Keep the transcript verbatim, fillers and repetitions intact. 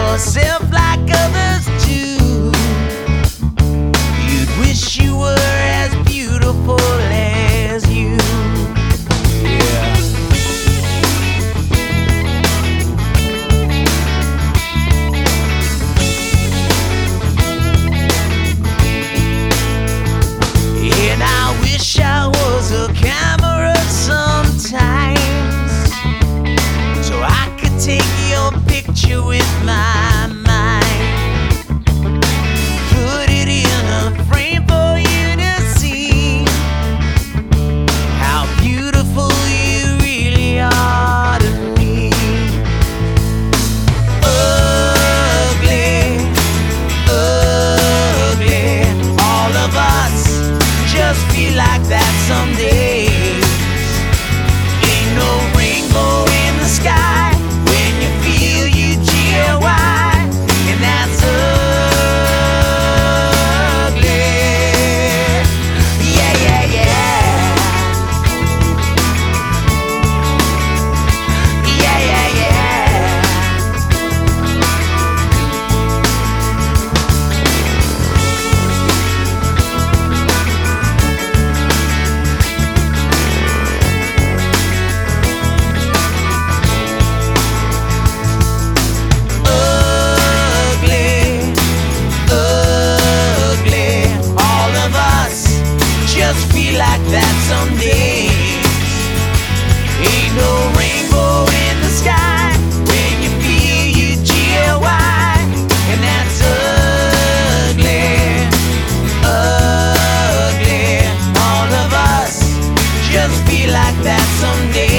yourself like others do. You'd wish you were as beautiful as you. Yeah. And I wish I was a camera sometimes, so I could take your picture with my mind, put it in a frame for you to see how beautiful you really are to me. Ugly, ugly, all of us just feel like that some days. Ain't no rainbow in the sky when you feel you G L Y, and that's ugly. Yeah, yeah, yeah. Yeah, yeah, yeah. Ugly, ugly, all of us just feel like that some days. Ain't no rainbow in the sky when you feel you G L Y, and that's ugly, ugly, all of us just feel like that some days.